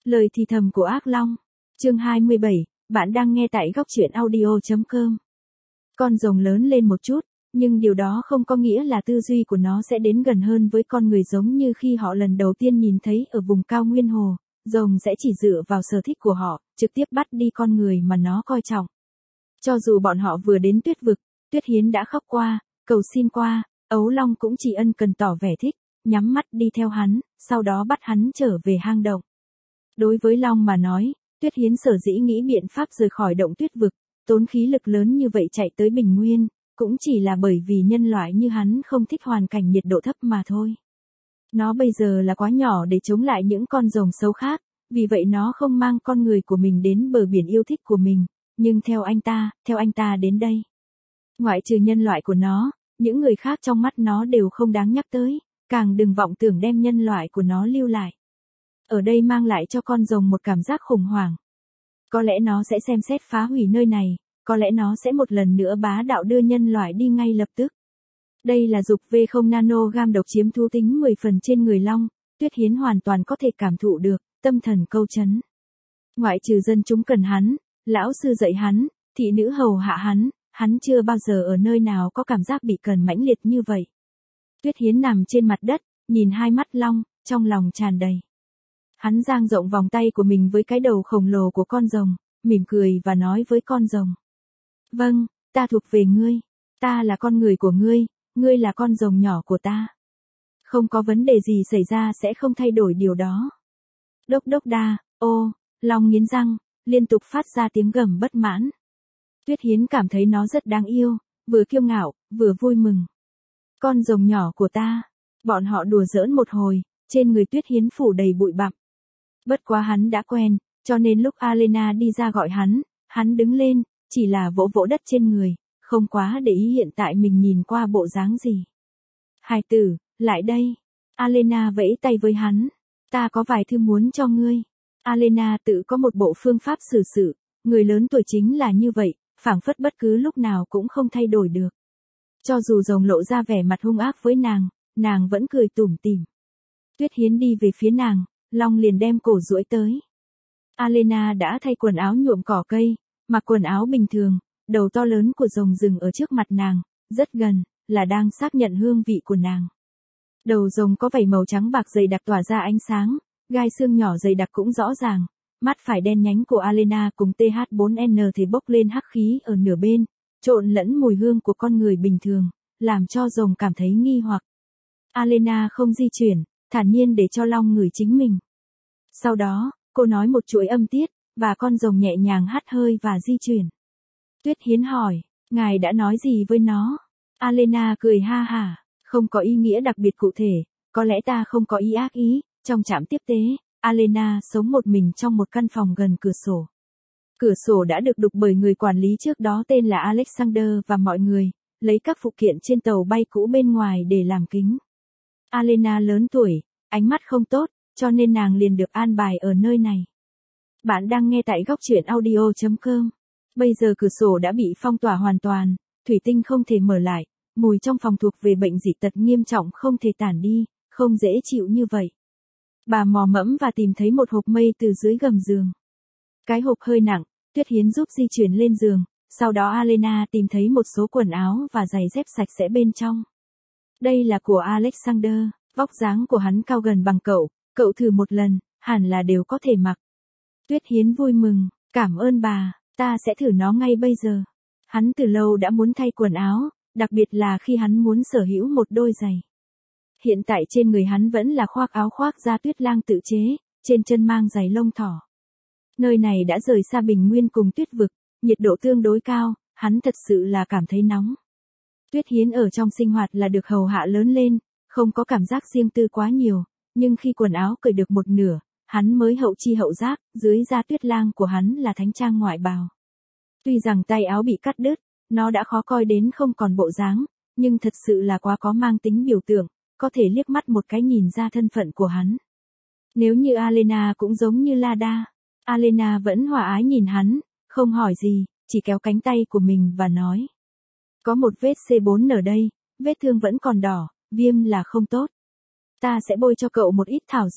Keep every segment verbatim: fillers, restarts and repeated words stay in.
Lời thì thầm của ác long. Chương hai mươi bảy, bạn đang nghe tại góc truyện audio chấm com. Con rồng lớn lên một chút, nhưng điều đó không có nghĩa là tư duy của nó sẽ đến gần hơn với con người giống như khi họ lần đầu tiên nhìn thấy ở vùng cao nguyên hồ, rồng sẽ chỉ dựa vào sở thích của họ, trực tiếp bắt đi con người mà nó coi trọng. Cho dù bọn họ vừa đến tuyết vực, Tuyết Hiến đã khóc qua, cầu xin qua, ấu long cũng chỉ ân cần tỏ vẻ thích, nhắm mắt đi theo hắn, sau đó bắt hắn trở về hang động. Đối với long mà nói, Tuyết Hiến sở dĩ nghĩ biện pháp rời khỏi động tuyết vực, tốn khí lực lớn như vậy chạy tới bình nguyên, cũng chỉ là bởi vì nhân loại như hắn không thích hoàn cảnh nhiệt độ thấp mà thôi. Nó bây giờ là quá nhỏ để chống lại những con rồng xấu khác, vì vậy nó không mang con người của mình đến bờ biển yêu thích của mình, nhưng theo anh ta, theo anh ta đến đây. Ngoại trừ nhân loại của nó, những người khác trong mắt nó đều không đáng nhắc tới, càng đừng vọng tưởng đem nhân loại của nó lưu lại. Ở đây mang lại cho con rồng một cảm giác khủng hoảng. Có lẽ nó sẽ xem xét phá hủy nơi này, có lẽ nó sẽ một lần nữa bá đạo đưa nhân loại đi ngay lập tức. Đây là dục vê không nano gam độc chiếm thú tính mười phần trên người long, Tuyết Hiến hoàn toàn có thể cảm thụ được, tâm thần câu chấn. Ngoại trừ dân chúng cần hắn, lão sư dạy hắn, thị nữ hầu hạ hắn, hắn chưa bao giờ ở nơi nào có cảm giác bị cần mãnh liệt như vậy. Tuyết Hiến nằm trên mặt đất, nhìn hai mắt long, trong lòng tràn đầy. Hắn dang rộng vòng tay của mình với cái đầu khổng lồ của con rồng, mỉm cười và nói với con rồng. Vâng, ta thuộc về ngươi. Ta là con người của ngươi, ngươi là con rồng nhỏ của ta. Không có vấn đề gì xảy ra sẽ không thay đổi điều đó. Đốc đốc đa, ô, long nghiến răng, liên tục phát ra tiếng gầm bất mãn. Tuyết Hiến cảm thấy nó rất đáng yêu, vừa kiêu ngạo, vừa vui mừng. Con rồng nhỏ của ta. Bọn họ đùa giỡn một hồi, trên người Tuyết Hiến phủ đầy bụi bặm. Bất quá hắn đã quen, cho nên lúc Alena đi ra gọi hắn, hắn đứng lên, chỉ là vỗ vỗ đất trên người, không quá để ý hiện tại mình nhìn qua bộ dáng gì. Hài tử, lại đây. Alena vẫy tay với hắn. Ta có vài thư muốn cho ngươi. Alena tự có một bộ phương pháp xử sự, người lớn tuổi chính là như vậy, phảng phất bất cứ lúc nào cũng không thay đổi được. Cho dù rồng lộ ra vẻ mặt hung ác với nàng, nàng vẫn cười tủm tỉm. Tuyết Hiến đi về phía nàng, long liền đem cổ duỗi tới. Alena đã thay quần áo nhuộm cỏ cây, mặc quần áo bình thường, đầu to lớn của rồng dừng ở trước mặt nàng, rất gần, là đang xác nhận hương vị của nàng. Đầu rồng có vảy màu trắng bạc dày đặc tỏa ra ánh sáng, gai xương nhỏ dày đặc cũng rõ ràng, mắt phải đen nhánh của Alena cùng tê hát bốn en thì bốc lên hắc khí ở nửa bên, trộn lẫn mùi hương của con người bình thường, làm cho rồng cảm thấy nghi hoặc. Alena không di chuyển, thản nhiên để cho long ngửi chính mình. Sau đó, cô nói một chuỗi âm tiết, và con rồng nhẹ nhàng hắt hơi và di chuyển. Tuyết Hiến hỏi, ngài đã nói gì với nó? Alena cười ha hả, không có ý nghĩa đặc biệt cụ thể, có lẽ ta không có ý ác ý. Trong trạm tiếp tế, Alena sống một mình trong một căn phòng gần cửa sổ. Cửa sổ đã được đục bởi người quản lý trước đó tên là Alexander và mọi người, lấy các phụ kiện trên tàu bay cũ bên ngoài để làm kính. Alena lớn tuổi, ánh mắt không tốt, cho nên nàng liền được an bài ở nơi này. Bạn đang nghe tại góc truyện audio chấm com. Bây giờ cửa sổ đã bị phong tỏa hoàn toàn, thủy tinh không thể mở lại, mùi trong phòng thuộc về bệnh dị tật nghiêm trọng không thể tản đi, không dễ chịu như vậy. Bà mò mẫm và tìm thấy một hộp mây từ dưới gầm giường. Cái hộp hơi nặng, Tuyết Hiến giúp di chuyển lên giường, sau đó Alena tìm thấy một số quần áo và giày dép sạch sẽ bên trong. Đây là của Alexander, vóc dáng của hắn cao gần bằng cậu, cậu thử một lần, hẳn là đều có thể mặc. Tuyết Hiến vui mừng, cảm ơn bà, ta sẽ thử nó ngay bây giờ. Hắn từ lâu đã muốn thay quần áo, đặc biệt là khi hắn muốn sở hữu một đôi giày. Hiện tại trên người hắn vẫn là khoác áo khoác da tuyết lang tự chế, trên chân mang giày lông thỏ. Nơi này đã rời xa bình nguyên cùng tuyết vực, nhiệt độ tương đối cao, hắn thật sự là cảm thấy nóng. Tuyết Hiến ở trong sinh hoạt là được hầu hạ lớn lên, không có cảm giác riêng tư quá nhiều, nhưng khi quần áo cởi được một nửa, hắn mới hậu chi hậu giác, dưới da tuyết lang của hắn là thánh trang ngoại bào. Tuy rằng tay áo bị cắt đứt, nó đã khó coi đến không còn bộ dáng, nhưng thật sự là quá có mang tính biểu tượng, có thể liếc mắt một cái nhìn ra thân phận của hắn. Nếu như Alena cũng giống như Lada, Alena vẫn hòa ái nhìn hắn, không hỏi gì, chỉ kéo cánh tay của mình và nói. Có một vết xê bốn ở đây, vết thương vẫn còn đỏ, viêm là không tốt. Ta sẽ bôi cho cậu một ít thảo dược.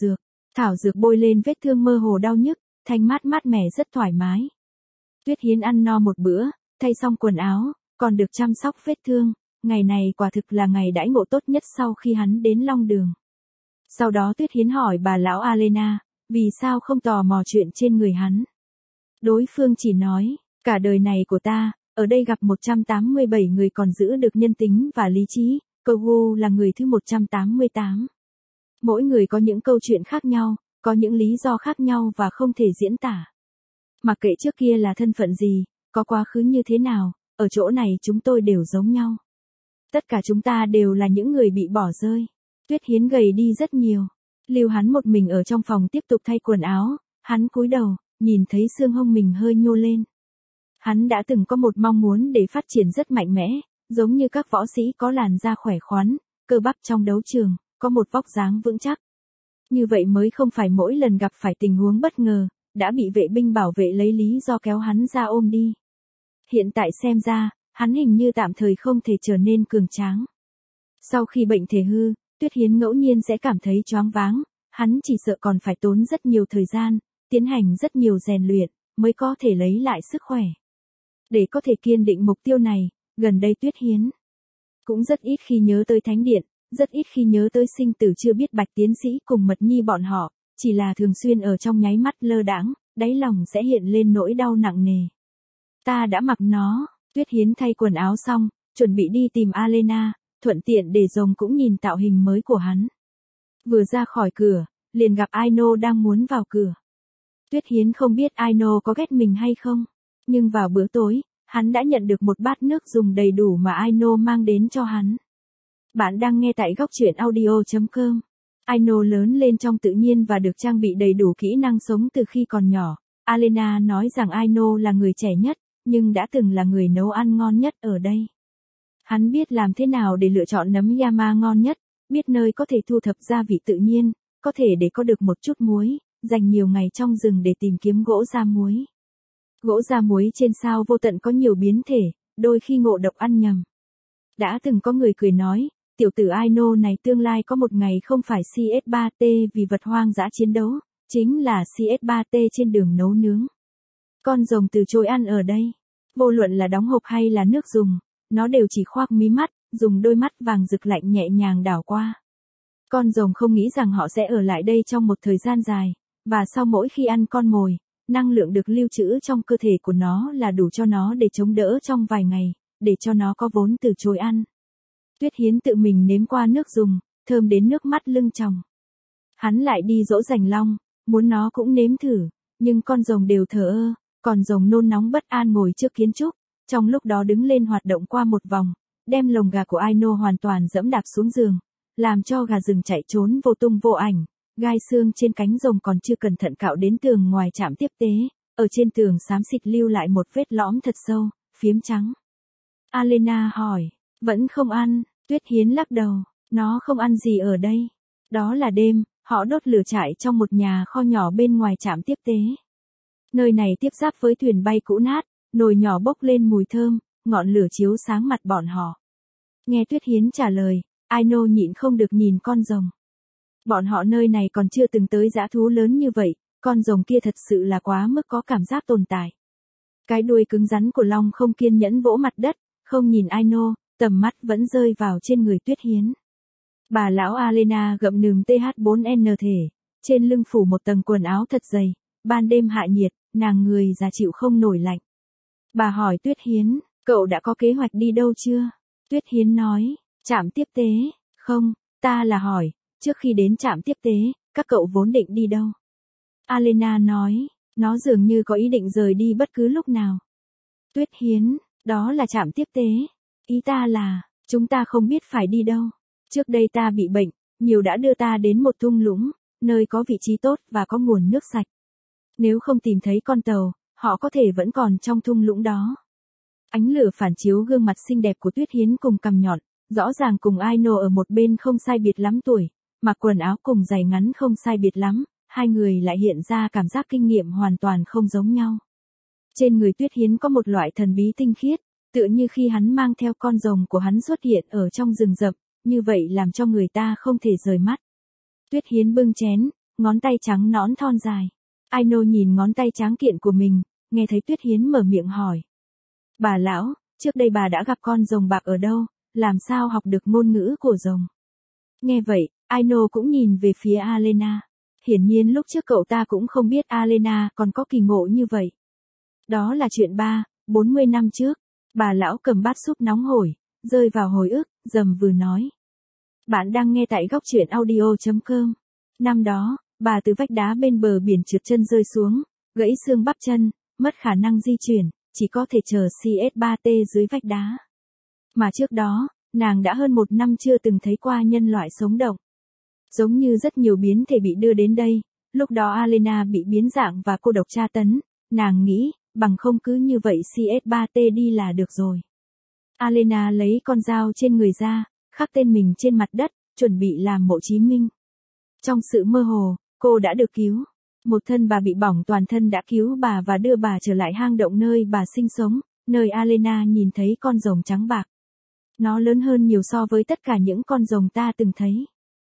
Thảo dược bôi lên vết thương mơ hồ đau nhức, thanh mát mát mẻ rất thoải mái. Tuyết Hiến ăn no một bữa, thay xong quần áo, còn được chăm sóc vết thương, ngày này quả thực là ngày đãi ngộ tốt nhất sau khi hắn đến Long Đường. Sau đó Tuyết Hiến hỏi bà lão Alena, vì sao không tò mò chuyện trên người hắn. Đối phương chỉ nói, cả đời này của ta, ở đây gặp một trăm tám mươi bảy người còn giữ được nhân tính và lý trí, Kogu là người thứ một trăm tám mươi tám. Mỗi người có những câu chuyện khác nhau, có những lý do khác nhau và không thể diễn tả. Mặc kệ trước kia là thân phận gì, có quá khứ như thế nào, ở chỗ này chúng tôi đều giống nhau. Tất cả chúng ta đều là những người bị bỏ rơi. Tuyết Hiến gầy đi rất nhiều. Lưu hắn một mình ở trong phòng tiếp tục thay quần áo, hắn cúi đầu, nhìn thấy xương hông mình hơi nhô lên. Hắn đã từng có một mong muốn để phát triển rất mạnh mẽ, giống như các võ sĩ có làn da khỏe khoắn, cơ bắp trong đấu trường, có một vóc dáng vững chắc. Như vậy mới không phải mỗi lần gặp phải tình huống bất ngờ, đã bị vệ binh bảo vệ lấy lý do kéo hắn ra ôm đi. Hiện tại xem ra, hắn hình như tạm thời không thể trở nên cường tráng. Sau khi bệnh thể hư, Tuyết Hiến ngẫu nhiên sẽ cảm thấy choáng váng, hắn chỉ sợ còn phải tốn rất nhiều thời gian, tiến hành rất nhiều rèn luyện, mới có thể lấy lại sức khỏe. Để có thể kiên định mục tiêu này, gần đây Tuyết Hiến cũng rất ít khi nhớ tới Thánh Điện, rất ít khi nhớ tới sinh tử chưa biết Bạch tiến sĩ cùng Mật Nhi bọn họ, chỉ là thường xuyên ở trong nháy mắt lơ đãng, đáy lòng sẽ hiện lên nỗi đau nặng nề. Ta đã mặc nó, Tuyết Hiến thay quần áo xong, chuẩn bị đi tìm Alena, thuận tiện để rồng cũng nhìn tạo hình mới của hắn. Vừa ra khỏi cửa, liền gặp Aino đang muốn vào cửa. Tuyết Hiến không biết Aino có ghét mình hay không, nhưng vào bữa tối, hắn đã nhận được một bát nước dùng đầy đủ mà Aino mang đến cho hắn. Bạn đang nghe tại góc truyện audio chấm com. Aino lớn lên trong tự nhiên và được trang bị đầy đủ kỹ năng sống từ khi còn nhỏ. Alena nói rằng Aino là người trẻ nhất, nhưng đã từng là người nấu ăn ngon nhất ở đây. Hắn biết làm thế nào để lựa chọn nấm Yama ngon nhất, biết nơi có thể thu thập gia vị tự nhiên, có thể để có được một chút muối, dành nhiều ngày trong rừng để tìm kiếm gỗ ra muối. Gỗ ra muối trên sao vô tận có nhiều biến thể, đôi khi ngộ độc ăn nhầm. Đã từng có người cười nói, tiểu tử Aino này tương lai có một ngày không phải C S ba T vì vật hoang dã chiến đấu, chính là C S ba T trên đường nấu nướng. Con rồng từ chối ăn ở đây. Vô luận là đóng hộp hay là nước dùng, nó đều chỉ khoác mí mắt, dùng đôi mắt vàng rực lạnh nhẹ nhàng đảo qua. Con rồng không nghĩ rằng họ sẽ ở lại đây trong một thời gian dài, và sau mỗi khi ăn con mồi, năng lượng được lưu trữ trong cơ thể của nó là đủ cho nó để chống đỡ trong vài ngày, để cho nó có vốn từ chối ăn. Tuyết Hiến tự mình nếm qua nước dùng, thơm đến nước mắt lưng tròng. Hắn lại đi dỗ Rành Long, muốn nó cũng nếm thử, nhưng con rồng đều thờ ơ, còn rồng nôn nóng bất an ngồi trước kiến trúc, trong lúc đó đứng lên hoạt động qua một vòng, đem lồng gà của Aino hoàn toàn dẫm đạp xuống giường, làm cho gà rừng chạy trốn vô tung vô ảnh. Gai xương trên cánh rồng còn chưa cẩn thận cạo đến tường ngoài trạm tiếp tế, ở trên tường xám xịt lưu lại một vết lõm thật sâu, phiếm trắng. Alena hỏi, vẫn không ăn, Tuyết Hiến lắc đầu, nó không ăn gì ở đây. Đó là đêm, họ đốt lửa trại trong một nhà kho nhỏ bên ngoài trạm tiếp tế. Nơi này tiếp giáp với thuyền bay cũ nát, nồi nhỏ bốc lên mùi thơm, ngọn lửa chiếu sáng mặt bọn họ. Nghe Tuyết Hiến trả lời, Aino nhịn không được nhìn con rồng. Bọn họ nơi này còn chưa từng tới dã thú lớn như vậy, con rồng kia thật sự là quá mức có cảm giác tồn tại. Cái đuôi cứng rắn của long không kiên nhẫn vỗ mặt đất, không nhìn Aino, tầm mắt vẫn rơi vào trên người Tuyết Hiến. Bà lão Alena gặm nườm T H bốn N thể, trên lưng phủ một tầng quần áo thật dày, ban đêm hạ nhiệt, nàng người già chịu không nổi lạnh. Bà hỏi Tuyết Hiến, cậu đã có kế hoạch đi đâu chưa? Tuyết Hiến nói, trạm tiếp tế, không, ta là hỏi, trước khi đến trạm tiếp tế, các cậu vốn định đi đâu? Alena nói, nó dường như có ý định rời đi bất cứ lúc nào. Tuyết Hiến, đó là trạm tiếp tế. Ý ta là, chúng ta không biết phải đi đâu. Trước đây ta bị bệnh, nhiều đã đưa ta đến một thung lũng, nơi có vị trí tốt và có nguồn nước sạch. Nếu không tìm thấy con tàu, họ có thể vẫn còn trong thung lũng đó. Ánh lửa phản chiếu gương mặt xinh đẹp của Tuyết Hiến cùng cằm nhọn, rõ ràng cùng Aino ở một bên không sai biệt lắm tuổi, mặc quần áo cùng giày ngắn không sai biệt lắm, hai người lại hiện ra cảm giác kinh nghiệm hoàn toàn không giống nhau. Trên người Tuyết Hiến có một loại thần bí tinh khiết, tựa như khi hắn mang theo con rồng của hắn xuất hiện ở trong rừng rậm, như vậy làm cho người ta không thể rời mắt. Tuyết Hiến bưng chén, ngón tay trắng nõn thon dài. Aino nhìn ngón tay tráng kiện của mình, nghe thấy Tuyết Hiến mở miệng hỏi. Bà lão, trước đây bà đã gặp con rồng bạc ở đâu, làm sao học được ngôn ngữ của rồng? Nghe vậy, Aino cũng nhìn về phía Alena. Hiển nhiên lúc trước cậu ta cũng không biết Alena còn có kỳ ngộ như vậy. Đó là chuyện ba, bốn mươi năm trước. Bà lão cầm bát súp nóng hổi, rơi vào hồi ức, rầm vừa nói. Bạn đang nghe tại góc truyện audio chấm com. Năm đó, bà từ vách đá bên bờ biển trượt chân rơi xuống, gãy xương bắp chân, mất khả năng di chuyển, chỉ có thể chờ C S ba T dưới vách đá. Mà trước đó, nàng đã hơn một năm chưa từng thấy qua nhân loại sống động. Giống như rất nhiều biến thể bị đưa đến đây, lúc đó Alena bị biến dạng và cô độc tra tấn, nàng nghĩ, bằng không cứ như vậy C S ba T đi là được rồi. Alena lấy con dao trên người ra, khắc tên mình trên mặt đất, chuẩn bị làm mộ Chí Minh. Trong sự mơ hồ, cô đã được cứu. Một thân bà bị bỏng toàn thân đã cứu bà và đưa bà trở lại hang động nơi bà sinh sống, nơi Alena nhìn thấy con rồng trắng bạc. Nó lớn hơn nhiều so với tất cả những con rồng ta từng thấy.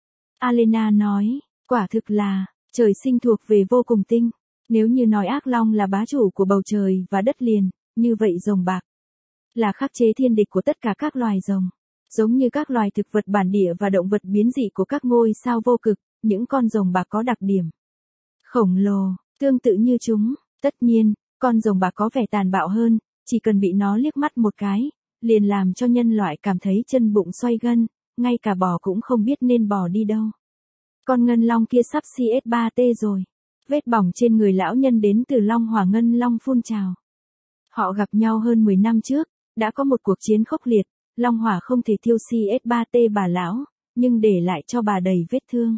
Alena nói, quả thực là, trời sinh thuộc về vô cùng tinh. Nếu như nói ác long là bá chủ của bầu trời và đất liền, như vậy rồng bạc là khắc chế thiên địch của tất cả các loài rồng. Giống như các loài thực vật bản địa và động vật biến dị của các ngôi sao vô cực, những con rồng bạc có đặc điểm khổng lồ, tương tự như chúng. Tất nhiên, con rồng bạc có vẻ tàn bạo hơn, chỉ cần bị nó liếc mắt một cái, liền làm cho nhân loại cảm thấy chân bụng xoay gân, ngay cả bò cũng không biết nên bò đi đâu. Con ngân long kia sắp C S ba T rồi. Vết bỏng trên người lão nhân đến từ long hỏa ngân long phun trào. Họ gặp nhau hơn mười năm trước, đã có một cuộc chiến khốc liệt, long hỏa không thể thiêu C S ba T bà lão, nhưng để lại cho bà đầy vết thương.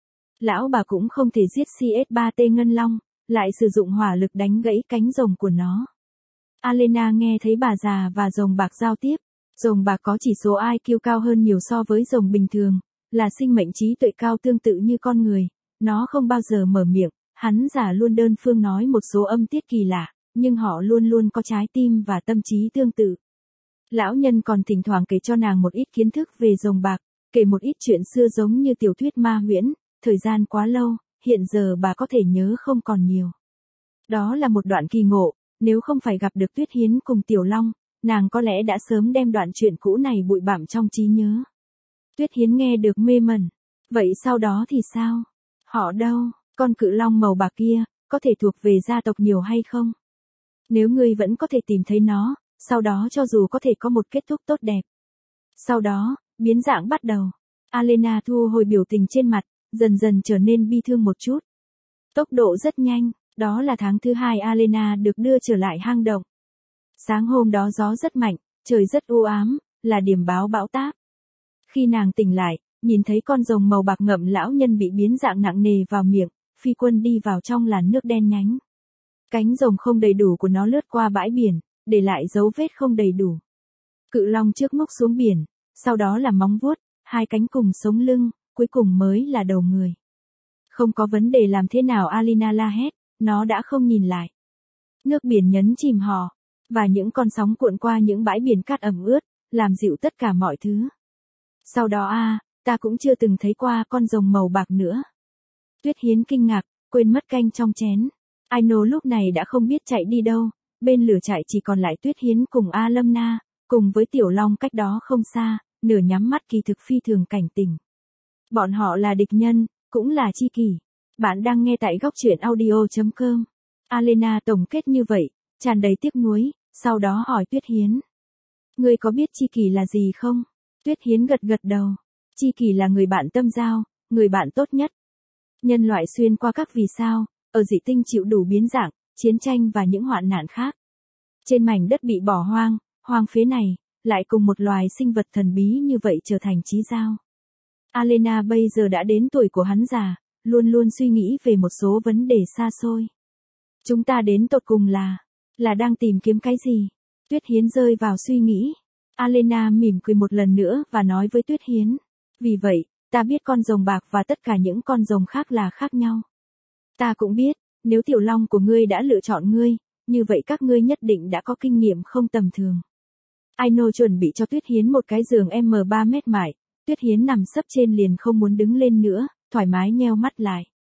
Lão bà cũng không thể giết C S ba T ngân long, lại sử dụng hỏa lực đánh gãy cánh rồng của nó. Alena nghe thấy bà già và rồng bạc giao tiếp. Rồng bạc có chỉ số I Q cao hơn nhiều so với rồng bình thường, là sinh mệnh trí tuệ cao tương tự như con người. Nó không bao giờ mở miệng, hắn giả luôn đơn phương nói một số âm tiết kỳ lạ, nhưng họ luôn luôn có trái tim và tâm trí tương tự. Lão nhân còn thỉnh thoảng kể cho nàng một ít kiến thức về rồng bạc, kể một ít chuyện xưa giống như tiểu thuyết ma huyễn, thời gian quá lâu, hiện giờ bà có thể nhớ không còn nhiều. Đó là một đoạn kỳ ngộ, nếu không phải gặp được Tuyết Hiến cùng Tiểu Long, nàng có lẽ đã sớm đem đoạn chuyện cũ này bụi bặm trong trí nhớ. Tuyết Hiến nghe được mê mẩn. Vậy sau đó thì sao? Họ đâu? Con cự long màu bạc kia, có thể thuộc về gia tộc nhiều hay không? Nếu ngươi vẫn có thể tìm thấy nó, sau đó cho dù có thể có một kết thúc tốt đẹp. Sau đó, biến dạng bắt đầu. Alena thu hồi biểu tình trên mặt, dần dần trở nên bi thương một chút. Tốc độ rất nhanh, đó là tháng thứ hai Alena được đưa trở lại hang động. Sáng hôm đó gió rất mạnh, trời rất u ám, là điểm báo bão táp. Khi nàng tỉnh lại, nhìn thấy con rồng màu bạc ngậm lão nhân bị biến dạng nặng nề vào miệng, phi quân đi vào trong làn nước đen nhánh. Cánh rồng không đầy đủ của nó lướt qua bãi biển, để lại dấu vết không đầy đủ. Cự long trước ngóc xuống biển, sau đó là móng vuốt, hai cánh cùng sống lưng, cuối cùng mới là đầu người. Không có vấn đề làm thế nào Alena la hét, nó đã không nhìn lại. Nước biển nhấn chìm họ, và những con sóng cuộn qua những bãi biển cát ẩm ướt, làm dịu tất cả mọi thứ. Sau đó a, à, ta cũng chưa từng thấy qua con rồng màu bạc nữa. Tuyết Hiến kinh ngạc, quên mất canh trong chén. Aino lúc này đã không biết chạy đi đâu, bên lửa trại chỉ còn lại Tuyết Hiến cùng A Lâm Na, cùng với Tiểu Long cách đó không xa, nửa nhắm mắt kỳ thực phi thường cảnh tỉnh. Bọn họ là địch nhân, cũng là chi kỷ. Bạn đang nghe tại góc truyện audio chấm com. Alena tổng kết như vậy, tràn đầy tiếc nuối, sau đó hỏi Tuyết Hiến. Ngươi có biết chi kỷ là gì không? Tuyết Hiến gật gật đầu. Chi kỷ là người bạn tâm giao, người bạn tốt nhất. Nhân loại xuyên qua các vì sao, ở dị tinh chịu đủ biến dạng, chiến tranh và những hoạn nạn khác. Trên mảnh đất bị bỏ hoang, hoang phế này, lại cùng một loài sinh vật thần bí như vậy trở thành chí giao. Alena bây giờ đã đến tuổi của hắn già, luôn luôn suy nghĩ về một số vấn đề xa xôi. Chúng ta đến tột cùng là, là đang tìm kiếm cái gì? Tuyết Hiến rơi vào suy nghĩ. Alena mỉm cười một lần nữa và nói với Tuyết Hiến. Vì vậy, ta biết con rồng bạc và tất cả những con rồng khác là khác nhau. Ta cũng biết, nếu Tiểu Long của ngươi đã lựa chọn ngươi, như vậy các ngươi nhất định đã có kinh nghiệm không tầm thường. Aino chuẩn bị cho Tuyết Hiến một cái giường M ba mét mải. Tuyết Hiến nằm sấp trên liền không muốn đứng lên nữa, thoải mái nheo mắt lại.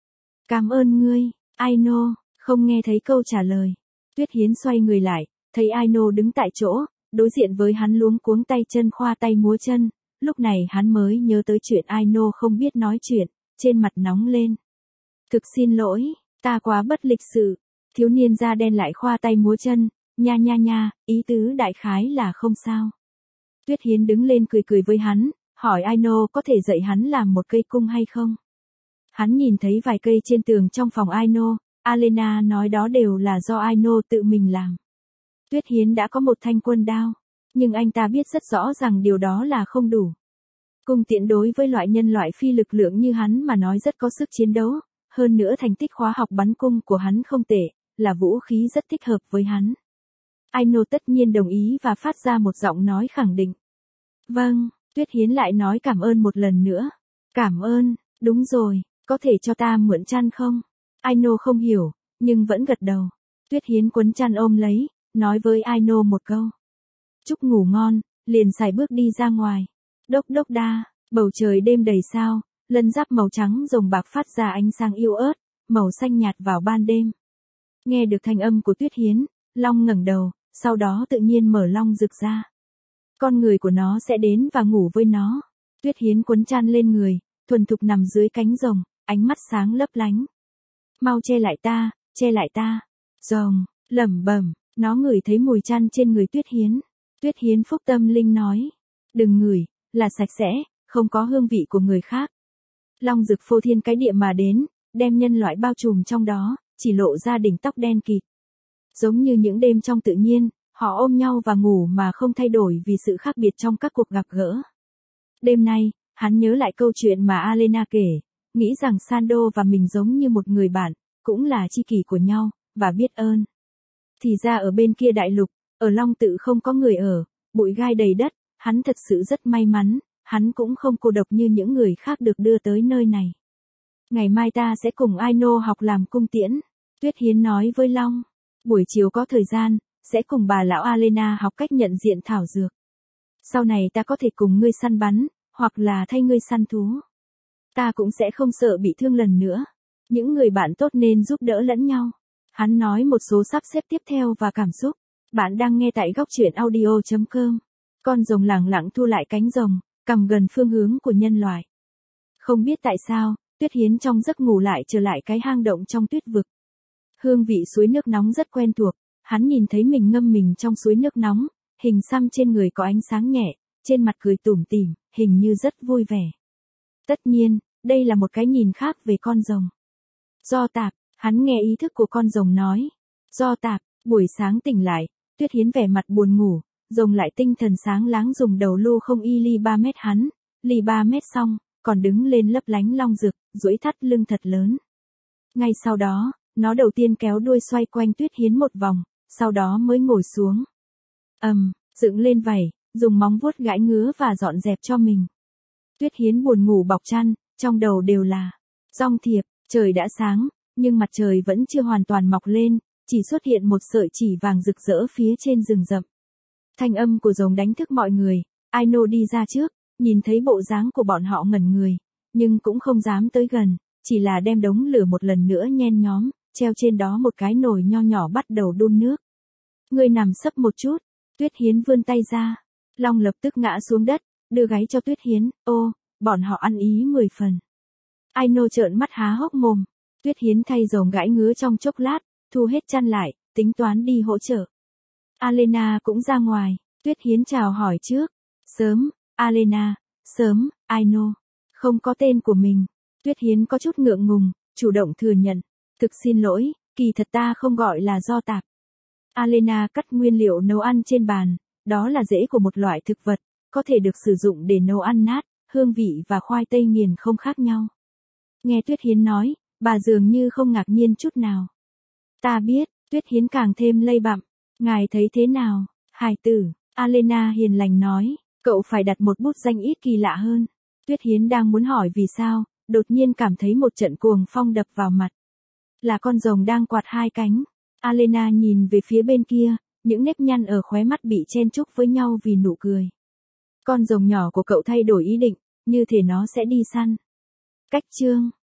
Cảm ơn ngươi, Aino, không nghe thấy câu trả lời. Tuyết Hiến xoay người lại, thấy Aino đứng tại chỗ, đối diện với hắn luống cuống tay chân khoa tay múa chân, lúc này hắn mới nhớ tới chuyện Aino không biết nói chuyện, trên mặt nóng lên. Thực xin lỗi, ta quá bất lịch sự. Thiếu niên da đen lại khoa tay múa chân, nha nha nha, ý tứ đại khái là không sao. Tuyết Hiến đứng lên cười cười với hắn, hỏi Aino có thể dạy hắn làm một cây cung hay không. Hắn nhìn thấy vài cây trên tường trong phòng Aino, Alena nói đó đều là do Aino tự mình làm. Tuyết Hiến đã có một thanh quân đao, nhưng anh ta biết rất rõ rằng điều đó là không đủ. Cung tiễn đối với loại nhân loại phi lực lượng như hắn mà nói rất có sức chiến đấu, hơn nữa thành tích khóa học bắn cung của hắn không tệ, là vũ khí rất thích hợp với hắn. Aino tất nhiên đồng ý và phát ra một giọng nói khẳng định. Vâng, Tuyết Hiến lại nói cảm ơn một lần nữa. Cảm ơn, đúng rồi, có thể cho ta mượn chăn không? Aino không hiểu, nhưng vẫn gật đầu. Tuyết Hiến quấn chăn ôm lấy, nói với Aino một câu. Chúc ngủ ngon, liền xài bước đi ra ngoài. Đốc đốc đa, bầu trời đêm đầy sao, lân giáp màu trắng rồng bạc phát ra ánh sáng yếu ớt, màu xanh nhạt vào ban đêm. Nghe được thanh âm của Tuyết Hiến, Long ngẩng đầu, sau đó tự nhiên mở long rực ra. Con người của nó sẽ đến và ngủ với nó. Tuyết Hiến quấn chăn lên người, thuần thục nằm dưới cánh rồng, ánh mắt sáng lấp lánh. Mau che lại ta, che lại ta. Rồng, lẩm bẩm, nó ngửi thấy mùi chăn trên người Tuyết Hiến. Tuyết Hiến phúc tâm linh nói. Đừng ngửi, là sạch sẽ, không có hương vị của người khác. Long rực phô thiên cái địa mà đến, đem nhân loại bao trùm trong đó, chỉ lộ ra đỉnh tóc đen kịt. Giống như những đêm trong tự nhiên, họ ôm nhau và ngủ mà không thay đổi vì sự khác biệt trong các cuộc gặp gỡ. Đêm nay, hắn nhớ lại câu chuyện mà Alena kể, nghĩ rằng Sando và mình giống như một người bạn, cũng là tri kỷ của nhau, và biết ơn. Thì ra ở bên kia đại lục, ở Long Tự không có người ở, bụi gai đầy đất, hắn thật sự rất may mắn, hắn cũng không cô độc như những người khác được đưa tới nơi này. Ngày mai ta sẽ cùng Aino học làm cung tiễn, Tuyết Hiến nói với Long. Buổi chiều có thời gian, sẽ cùng bà lão Alena học cách nhận diện thảo dược. Sau này ta có thể cùng ngươi săn bắn, hoặc là thay ngươi săn thú. Ta cũng sẽ không sợ bị thương lần nữa. Những người bạn tốt nên giúp đỡ lẫn nhau. Hắn nói một số sắp xếp tiếp theo và cảm xúc. Bạn đang nghe tại góc truyện audio chấm com. Con rồng lẳng lặng thu lại cánh rồng, cầm gần phương hướng của nhân loại. Không biết tại sao, Tuyết Hiến trong giấc ngủ lại trở lại cái hang động trong tuyết vực. Hương vị suối nước nóng rất quen thuộc, hắn nhìn thấy mình ngâm mình trong suối nước nóng, hình xăm trên người có ánh sáng nhẹ, trên mặt cười tủm tỉm, hình như rất vui vẻ. Tất nhiên, đây là một cái nhìn khác về con rồng. Do tạp, hắn nghe ý thức của con rồng nói. Do tạp, buổi sáng tỉnh lại, Tuyết Hiến vẻ mặt buồn ngủ, rồng lại tinh thần sáng láng dùng đầu lô không y ly ba mét hắn, ly ba mét xong, còn đứng lên lấp lánh long rực, duỗi thắt lưng thật lớn. Ngay sau đó, nó đầu tiên kéo đuôi xoay quanh Tuyết Hiến một vòng, sau đó mới ngồi xuống. Ầm, um, dựng lên vảy, dùng móng vuốt gãi ngứa và dọn dẹp cho mình. Tuyết Hiến buồn ngủ bọc chăn, trong đầu đều là dong thiệp, trời đã sáng, nhưng mặt trời vẫn chưa hoàn toàn mọc lên, chỉ xuất hiện một sợi chỉ vàng rực rỡ phía trên rừng rậm. Thanh âm của rồng đánh thức mọi người, Aino đi ra trước, nhìn thấy bộ dáng của bọn họ ngẩn người, nhưng cũng không dám tới gần, chỉ là đem đống lửa một lần nữa nhen nhóm, treo trên đó một cái nồi nho nhỏ bắt đầu đun nước. Ngươi nằm sấp một chút, Tuyết Hiến vươn tay ra, Long lập tức ngã xuống đất, đưa gáy cho Tuyết Hiến, ô, bọn họ ăn ý mười phần. Aino trợn mắt há hốc mồm, Tuyết Hiến thay rồng gãi ngứa trong chốc lát, thu hết chăn lại, tính toán đi hỗ trợ. Alena cũng ra ngoài, Tuyết Hiến chào hỏi trước, sớm, Alena, sớm, Aino, không có tên của mình. Tuyết Hiến có chút ngượng ngùng, chủ động thừa nhận, thực xin lỗi, kỳ thật ta không gọi là do tạp. Alena cắt nguyên liệu nấu ăn trên bàn, đó là rễ của một loại thực vật, có thể được sử dụng để nấu ăn nát, hương vị và khoai tây nghiền không khác nhau. Nghe Tuyết Hiến nói, bà dường như không ngạc nhiên chút nào. Ta biết, Tuyết Hiến càng thêm lây bặm, ngài thấy thế nào, hài tử, Alena hiền lành nói, cậu phải đặt một bút danh ít kỳ lạ hơn. Tuyết Hiến đang muốn hỏi vì sao, đột nhiên cảm thấy một trận cuồng phong đập vào mặt. Là con rồng đang quạt hai cánh. Alena nhìn về phía bên kia, những nếp nhăn ở khóe mắt bị chen chúc với nhau vì nụ cười. Con rồng nhỏ của cậu thay đổi ý định, như thể nó sẽ đi săn. Cách chương